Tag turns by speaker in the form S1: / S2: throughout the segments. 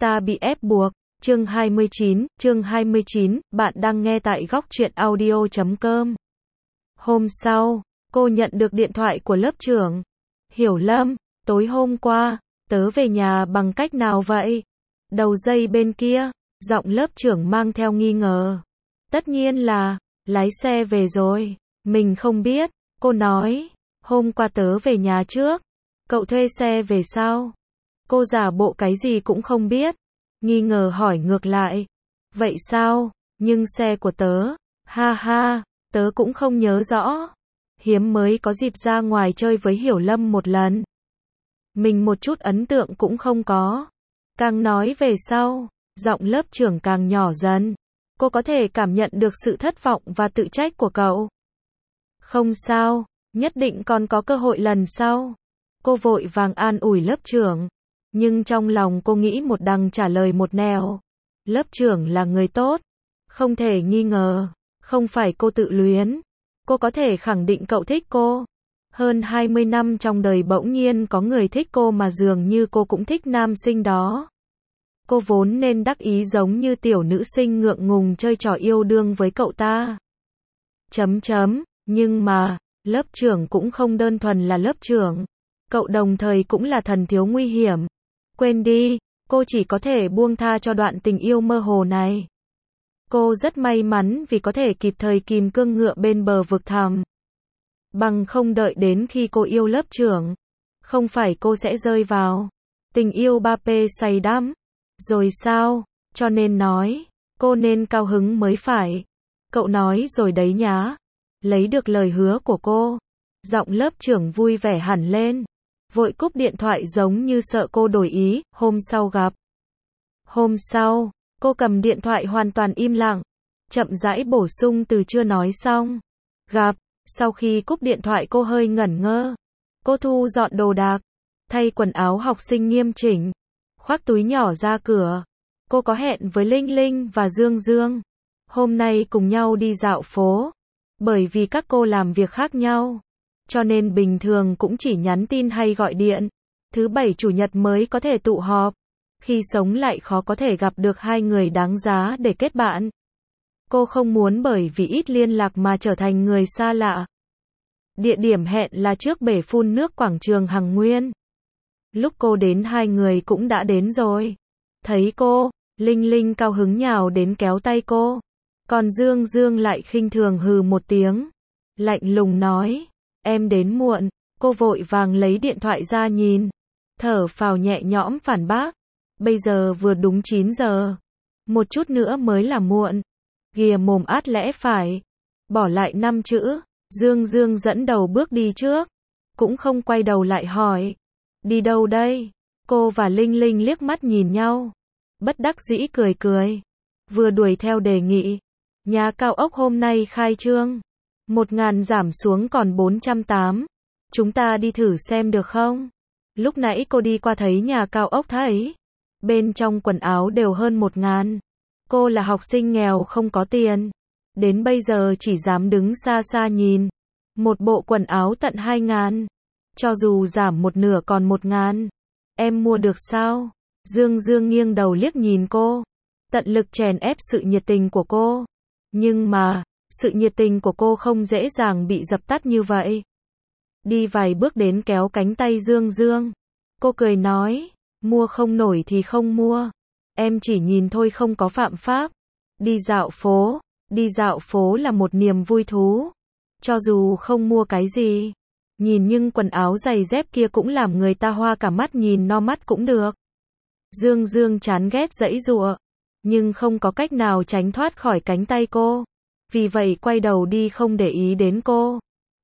S1: Ta bị ép buộc, chương 29, bạn đang nghe tại góc truyện audio.com. Hôm sau, cô nhận được điện thoại của lớp trưởng. Hiểu Lâm, tối hôm qua, tớ về nhà bằng cách nào vậy? Đầu dây bên kia, giọng lớp trưởng mang theo nghi ngờ. Tất nhiên là, lái xe về rồi, mình không biết, cô nói, hôm qua tớ về nhà trước, cậu thuê xe về sao? Cô giả bộ cái gì cũng không biết, nghi ngờ hỏi ngược lại. Vậy sao, nhưng xe của tớ, ha ha, tớ cũng không nhớ rõ. Hiếm mới có dịp ra ngoài chơi với Hiểu Lâm một lần. Mình một chút ấn tượng cũng không có. Càng nói về sau, giọng lớp trưởng càng nhỏ dần. Cô có thể cảm nhận được sự thất vọng và tự trách của cậu. Không sao, nhất định còn có cơ hội lần sau. Cô vội vàng an ủi lớp trưởng. Nhưng trong lòng cô nghĩ một đằng trả lời một nẻo. Lớp trưởng là người tốt, không thể nghi ngờ, không phải cô tự luyến. Cô có thể khẳng định cậu thích cô. Hơn 20 năm trong đời bỗng nhiên có người thích cô mà dường như cô cũng thích nam sinh đó. Cô vốn nên đắc ý giống như tiểu nữ sinh ngượng ngùng chơi trò yêu đương với cậu ta. Nhưng mà, lớp trưởng cũng không đơn thuần là lớp trưởng. Cậu đồng thời cũng là thần thiếu nguy hiểm. Quên đi, cô chỉ có thể buông tha cho đoạn tình yêu mơ hồ này. Cô rất may mắn vì có thể kịp thời kìm cương ngựa bên bờ vực thẳm. Bằng không đợi đến khi cô yêu lớp trưởng, không phải cô sẽ rơi vào tình yêu ba p say đắm. Rồi sao, cho nên nói, cô nên cao hứng mới phải. Cậu nói rồi đấy nhá. Lấy được lời hứa của cô, giọng lớp trưởng vui vẻ hẳn lên. Vội cúp điện thoại giống như sợ cô đổi ý. Hôm sau gặp. Hôm sau, cô cầm điện thoại hoàn toàn im lặng, chậm rãi bổ sung từ chưa nói xong. Gặp. Sau khi cúp điện thoại cô hơi ngẩn ngơ. Cô thu dọn đồ đạc, thay quần áo học sinh nghiêm chỉnh, khoác túi nhỏ ra cửa. Cô có hẹn với Linh Linh và Dương Dương. Hôm nay cùng nhau đi dạo phố. Bởi vì các cô làm việc khác nhau, cho nên bình thường cũng chỉ nhắn tin hay gọi điện. Thứ bảy chủ nhật mới có thể tụ họp. Khi sống lại khó có thể gặp được hai người đáng giá để kết bạn. Cô không muốn bởi vì ít liên lạc mà trở thành người xa lạ. Địa điểm hẹn là trước bể phun nước quảng trường Hằng Nguyên. Lúc cô đến hai người cũng đã đến rồi. Thấy cô, Linh Linh cao hứng nhào đến kéo tay cô. Còn Dương Dương lại khinh thường hừ một tiếng. Lạnh lùng nói, em đến muộn. Cô vội vàng lấy điện thoại ra nhìn. Thở phào nhẹ nhõm phản bác. Bây giờ vừa đúng 9 giờ. Một chút nữa mới là muộn. Ghìa mồm át lẽ phải. Bỏ lại 5 chữ. Dương Dương dẫn đầu bước đi trước. Cũng không quay đầu lại hỏi. Đi đâu đây? Cô và Linh Linh liếc mắt nhìn nhau. Bất đắc dĩ cười cười. Vừa đuổi theo đề nghị. Nhà cao ốc hôm nay khai trương. 1.000 giảm xuống còn 480. Chúng ta đi thử xem được không? Lúc nãy cô đi qua thấy nhà cao ốc thấy. Bên trong quần áo đều hơn 1.000. Cô là học sinh nghèo không có tiền. Đến bây giờ chỉ dám đứng xa xa nhìn. Một bộ quần áo tận 2.000. Cho dù giảm một nửa còn 1.000. Em mua được sao? Dương Dương nghiêng đầu liếc nhìn cô. Tận lực chèn ép sự nhiệt tình của cô. Nhưng mà, sự nhiệt tình của cô không dễ dàng bị dập tắt như vậy. Đi vài bước đến kéo cánh tay Dương Dương. Cô cười nói, mua không nổi thì không mua. Em chỉ nhìn thôi không có phạm pháp. Đi dạo phố là một niềm vui thú. Cho dù không mua cái gì, nhìn nhưng quần áo giày dép kia cũng làm người ta hoa cả mắt nhìn no mắt cũng được. Dương Dương chán ghét giãy giụa, nhưng không có cách nào tránh thoát khỏi cánh tay cô. Vì vậy quay đầu đi không để ý đến cô.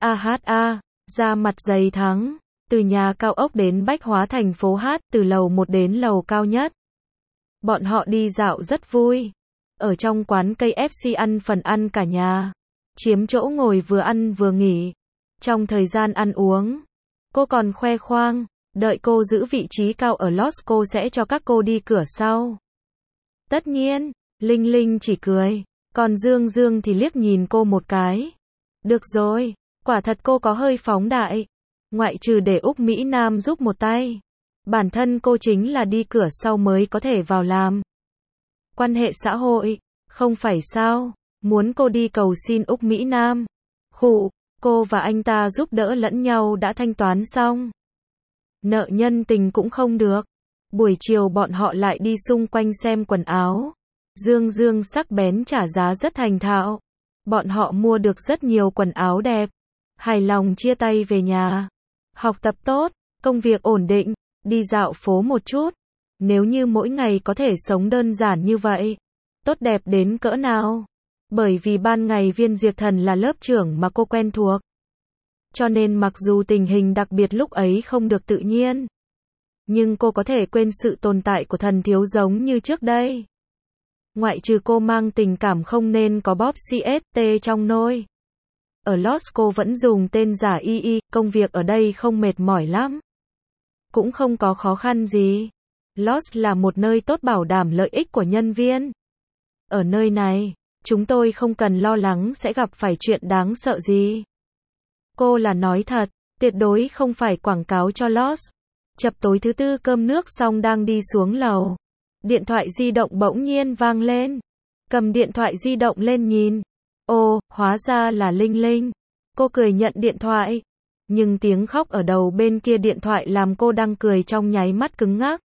S1: Ra mặt dày thắng. Từ nhà cao ốc đến Bách Hóa thành phố Hát, từ lầu 1 đến lầu cao nhất. Bọn họ đi dạo rất vui. Ở trong quán KFC ăn phần ăn cả nhà. Chiếm chỗ ngồi vừa ăn vừa nghỉ. Trong thời gian ăn uống, cô còn khoe khoang, đợi cô giữ vị trí cao ở Lost cô sẽ cho các cô đi cửa sau. Tất nhiên, Linh Linh chỉ cười, còn Dương Dương thì liếc nhìn cô một cái. Được rồi, quả thật cô có hơi phóng đại. Ngoại trừ để Úc Mỹ Nam giúp một tay. Bản thân cô chính là đi cửa sau mới có thể vào làm. Quan hệ xã hội, không phải sao? Muốn cô đi cầu xin Úc Mỹ Nam. Khụ, cô và anh ta giúp đỡ lẫn nhau đã thanh toán xong. Nợ nhân tình cũng không được. Buổi chiều bọn họ lại đi xung quanh xem quần áo. Dương Dương sắc bén trả giá rất thành thạo. Bọn họ mua được rất nhiều quần áo đẹp. Hài lòng chia tay về nhà. Học tập tốt, công việc ổn định, đi dạo phố một chút. Nếu như mỗi ngày có thể sống đơn giản như vậy, tốt đẹp đến cỡ nào. Bởi vì ban ngày Viên Diệt Thần là lớp trưởng mà cô quen thuộc. Cho nên mặc dù tình hình đặc biệt lúc ấy không được tự nhiên, nhưng cô có thể quên sự tồn tại của thần thiếu giống như trước đây. Ngoại trừ cô mang tình cảm không nên có Bob CST trong nôi. Ở Lost cô vẫn dùng tên giả Y, công việc ở đây không mệt mỏi lắm. Cũng không có khó khăn gì. Lost là một nơi tốt bảo đảm lợi ích của nhân viên. Ở nơi này, chúng tôi không cần lo lắng sẽ gặp phải chuyện đáng sợ gì. Cô là nói thật, tuyệt đối không phải quảng cáo cho Lost. Chập tối thứ tư cơm nước xong đang đi xuống lầu. Điện thoại di động bỗng nhiên vang lên. Cầm điện thoại di động lên nhìn. Ồ, hóa ra là Linh Linh. Cô cười nhận điện thoại. Nhưng tiếng khóc ở đầu bên kia điện thoại làm cô đang cười trong nháy mắt cứng ngắc.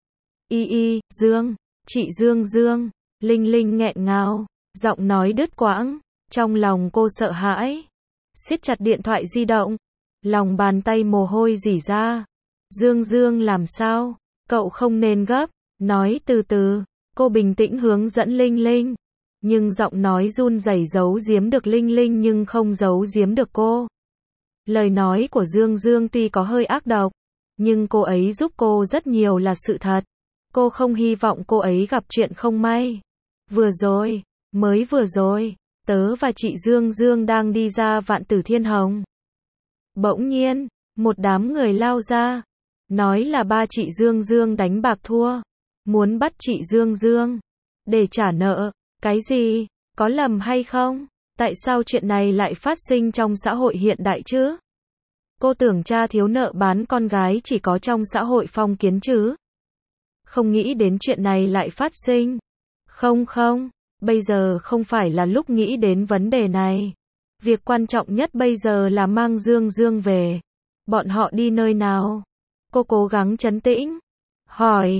S1: Dương, chị Dương. Linh Linh nghẹn ngào, giọng nói đứt quãng. Trong lòng cô sợ hãi. Siết chặt điện thoại di động. Lòng bàn tay mồ hôi rỉ ra. Dương làm sao? Cậu không nên gấp. Nói từ từ. Cô bình tĩnh hướng dẫn Linh Linh. Nhưng giọng nói run rẩy giấu giếm được Linh Linh nhưng không giấu giếm được cô. Lời nói của Dương tuy có hơi ác độc, nhưng cô ấy giúp cô rất nhiều là sự thật. Cô không hy vọng cô ấy gặp chuyện không may. Mới vừa rồi, tớ và chị Dương đang đi ra Vạn Tử Thiên Hồng. Bỗng nhiên, một đám người lao ra, nói là ba chị Dương đánh bạc thua, muốn bắt chị Dương để trả nợ. Cái gì? Có lầm hay không? Tại sao chuyện này lại phát sinh trong xã hội hiện đại chứ? Cô tưởng cha thiếu nợ bán con gái chỉ có trong xã hội phong kiến chứ? Không nghĩ đến chuyện này lại phát sinh. Không, bây giờ không phải là lúc nghĩ đến vấn đề này. Việc quan trọng nhất bây giờ là mang Dương về. Bọn họ đi nơi nào? Cô cố gắng trấn tĩnh. Hỏi,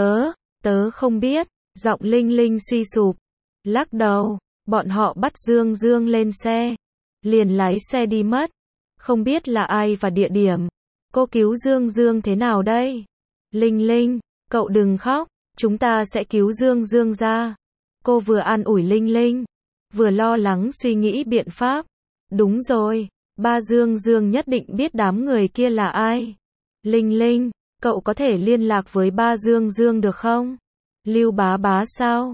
S1: tớ không biết. Giọng Linh Linh suy sụp. Lắc đầu, bọn họ bắt Dương lên xe. Liền lái xe đi mất. Không biết là ai và địa điểm. Cô cứu Dương thế nào đây? Linh, cậu đừng khóc. Chúng ta sẽ cứu Dương ra. Cô vừa an ủi Linh, vừa lo lắng suy nghĩ biện pháp. Đúng rồi, ba Dương nhất định biết đám người kia là ai. Linh, cậu có thể liên lạc với ba Dương được không? Lưu bá sao?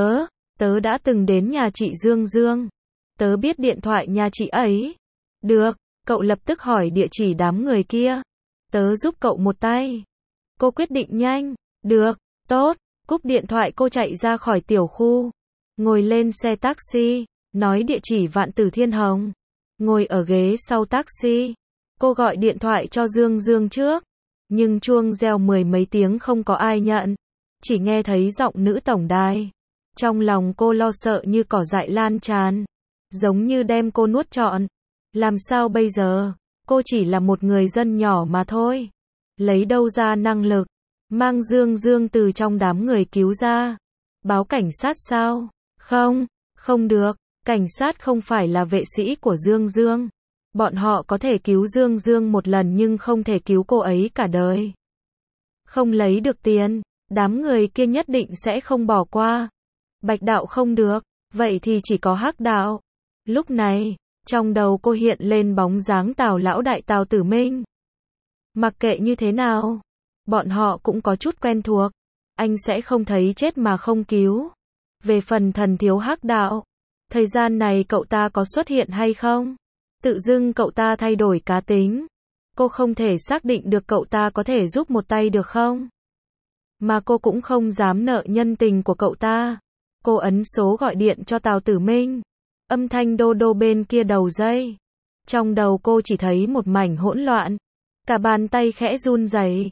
S1: Tớ đã từng đến nhà chị Dương. Tớ biết điện thoại nhà chị ấy. Được, cậu lập tức hỏi địa chỉ đám người kia. Tớ giúp cậu một tay. Cô quyết định nhanh. Được, tốt. Cúp điện thoại cô chạy ra khỏi tiểu khu. Ngồi lên xe taxi. Nói địa chỉ Vạn Tử Thiên Hồng. Ngồi ở ghế sau taxi. Cô gọi điện thoại cho Dương trước. Nhưng chuông reo mười mấy tiếng không có ai nhận. Chỉ nghe thấy giọng nữ tổng đài. Trong lòng cô lo sợ như cỏ dại lan tràn. Giống như đem cô nuốt trọn. Làm sao bây giờ? Cô chỉ là một người dân nhỏ mà thôi. Lấy đâu ra năng lực? Mang Dương từ trong đám người cứu ra. Báo cảnh sát sao? Không được. Cảnh sát không phải là vệ sĩ của Dương. Bọn họ có thể cứu Dương một lần nhưng không thể cứu cô ấy cả đời. Không lấy được tiền, đám người kia nhất định sẽ không bỏ qua. Bạch đạo không được, vậy thì chỉ có hắc đạo. Lúc này, trong đầu cô hiện lên bóng dáng Tào lão đại Tào Tử Minh. Mặc kệ như thế nào, bọn họ cũng có chút quen thuộc. Anh sẽ không thấy chết mà không cứu. Về phần thần thiếu hắc đạo, thời gian này cậu ta có xuất hiện hay không? Tự dưng cậu ta thay đổi cá tính. Cô không thể xác định được cậu ta có thể giúp một tay được không? Mà cô cũng không dám nợ nhân tình của cậu ta. Cô ấn số gọi điện cho Tào Tử Minh. Âm thanh đô đô bên kia đầu dây. Trong đầu cô chỉ thấy một mảnh hỗn loạn. Cả bàn tay khẽ run rẩy.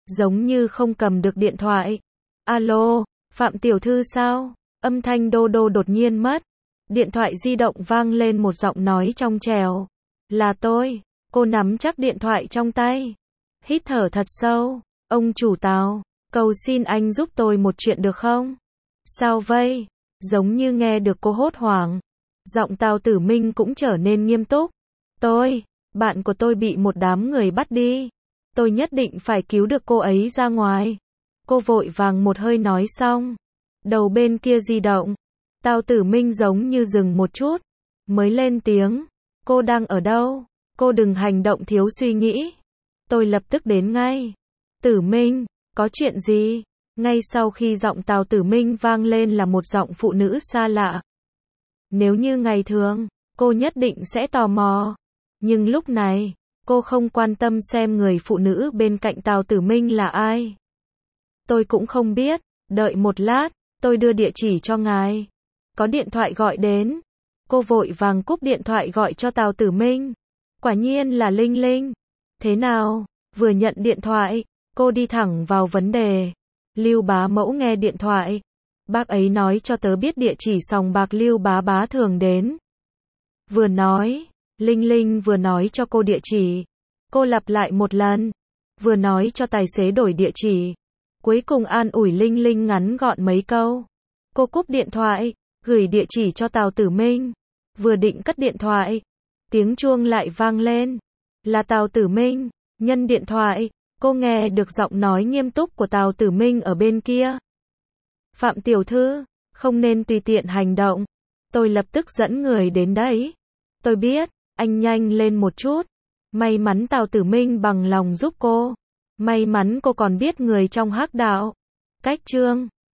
S1: giống như không cầm được điện thoại. Alo, Phạm tiểu thư sao? Âm thanh đô đô đột nhiên mất. Điện thoại di động vang lên một giọng nói trong trẻo. Là tôi. Cô nắm chắc điện thoại trong tay. Hít thở thật sâu. Ông chủ Tào, cầu xin anh giúp tôi một chuyện được không? Sao vậy? Giống như nghe được cô hốt hoảng. Giọng Tào Tử Minh cũng trở nên nghiêm túc. Bạn của tôi bị một đám người bắt đi. Tôi nhất định phải cứu được cô ấy ra ngoài. Cô vội vàng một hơi nói xong. Đầu bên kia di động. Tào Tử Minh giống như dừng một chút. Mới lên tiếng. Cô đang ở đâu? Cô đừng hành động thiếu suy nghĩ. Tôi lập tức đến ngay. Tử Minh, có chuyện gì? Ngay sau khi giọng Tào Tử Minh vang lên là một giọng phụ nữ xa lạ. Nếu như ngày thường, cô nhất định sẽ tò mò. Nhưng lúc này, cô không quan tâm xem người phụ nữ bên cạnh Tào Tử Minh là ai. Tôi cũng không biết, đợi một lát, tôi đưa địa chỉ cho ngài. Có điện thoại gọi đến. Cô vội vàng cúp điện thoại gọi cho Tào Tử Minh. Quả nhiên là Linh Linh. Thế nào? Vừa nhận điện thoại, cô đi thẳng vào vấn đề. Lưu bá mẫu nghe điện thoại. Bác ấy nói cho tớ biết địa chỉ sòng bạc Lưu bá bá thường đến. Vừa nói, Linh Linh vừa nói cho cô địa chỉ. Cô lặp lại một lần. Vừa nói cho tài xế đổi địa chỉ. Cuối cùng an ủi Linh Linh ngắn gọn mấy câu. Cô cúp điện thoại, gửi địa chỉ cho Tào Tử Minh. Vừa định cất điện thoại, tiếng chuông lại vang lên. Là Tào Tử Minh. Nhân điện thoại, cô nghe được giọng nói nghiêm túc của Tào Tử Minh ở bên kia. Phạm tiểu thư, không nên tùy tiện hành động. Tôi lập tức dẫn người đến đấy. Tôi biết, anh nhanh lên một chút. May mắn Tào Tử Minh bằng lòng giúp cô. May mắn cô còn biết người trong hắc đạo. Cách chương